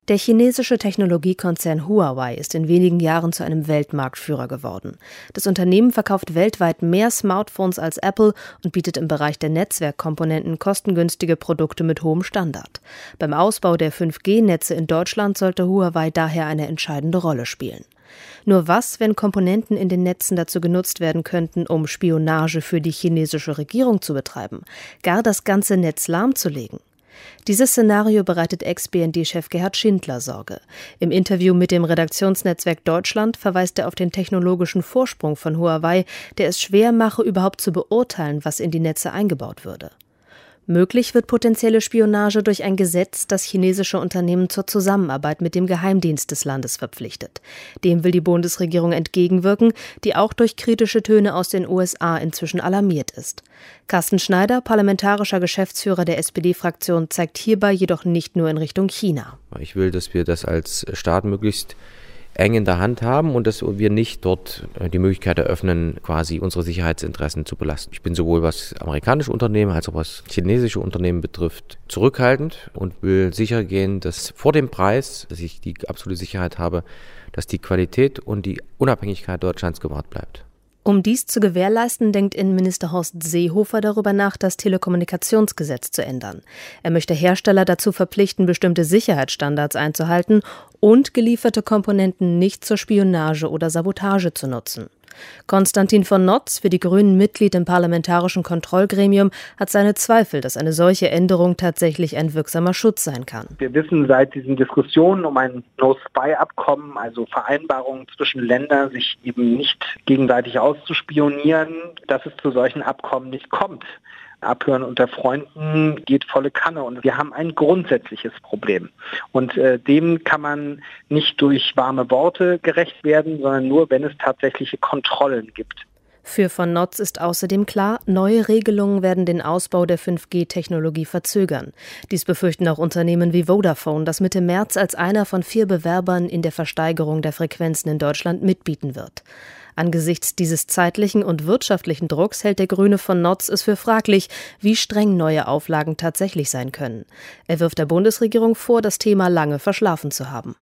Der chinesische Technologiekonzern Huawei ist in wenigen Jahren zu einem Weltmarktführer geworden. Das Unternehmen verkauft weltweit mehr Smartphones als Apple und bietet im Bereich der Netzwerkkomponenten kostengünstige Produkte mit hohem Standard. Beim Ausbau der 5G-Netze in Deutschland sollte Huawei daher eine entscheidende Rolle spielen. Nur was, wenn Komponenten in den Netzen dazu genutzt werden könnten, um Spionage für die chinesische Regierung zu betreiben, gar das ganze Netz lahmzulegen? Dieses Szenario bereitet Ex-BND-Chef Gerhard Schindler Sorge. Im Interview mit dem Redaktionsnetzwerk Deutschland verweist er auf den technologischen Vorsprung von Huawei, der es schwer mache, überhaupt zu beurteilen, was in die Netze eingebaut würde. Möglich wird potenzielle Spionage durch ein Gesetz, das chinesische Unternehmen zur Zusammenarbeit mit dem Geheimdienst des Landes verpflichtet. Dem will die Bundesregierung entgegenwirken, die auch durch kritische Töne aus den USA inzwischen alarmiert ist. Carsten Schneider, parlamentarischer Geschäftsführer der SPD-Fraktion, zeigt hierbei jedoch nicht nur in Richtung China. Ich will, dass wir das als Staat möglichst eng in der Hand haben und dass wir nicht dort die Möglichkeit eröffnen, quasi unsere Sicherheitsinteressen zu belasten. Ich bin sowohl was amerikanische Unternehmen als auch was chinesische Unternehmen betrifft zurückhaltend und will sicher gehen, dass vor dem Preis, dass ich die absolute Sicherheit habe, dass die Qualität und die Unabhängigkeit Deutschlands gewahrt bleibt. Um dies zu gewährleisten, denkt Innenminister Horst Seehofer darüber nach, das Telekommunikationsgesetz zu ändern. Er möchte Hersteller dazu verpflichten, bestimmte Sicherheitsstandards einzuhalten und gelieferte Komponenten nicht zur Spionage oder Sabotage zu nutzen. Konstantin von Notz, für die Grünen Mitglied im Parlamentarischen Kontrollgremium, hat seine Zweifel, dass eine solche Änderung tatsächlich ein wirksamer Schutz sein kann. Wir wissen seit diesen Diskussionen um ein No-Spy-Abkommen, also Vereinbarungen zwischen Ländern, sich eben nicht gegenseitig auszuspionieren, dass es zu solchen Abkommen nicht kommt. Abhören unter Freunden geht volle Kanne und wir haben ein grundsätzliches Problem. Und dem kann man nicht durch warme Worte gerecht werden, sondern nur, wenn es tatsächliche Kontrollen gibt. Für von Notz ist außerdem klar, neue Regelungen werden den Ausbau der 5G-Technologie verzögern. Dies befürchten auch Unternehmen wie Vodafone, das Mitte März als einer von 4 Bewerbern in der Versteigerung der Frequenzen in Deutschland mitbieten wird. Angesichts dieses zeitlichen und wirtschaftlichen Drucks hält der Grüne von Notz es für fraglich, wie streng neue Auflagen tatsächlich sein können. Er wirft der Bundesregierung vor, das Thema lange verschlafen zu haben.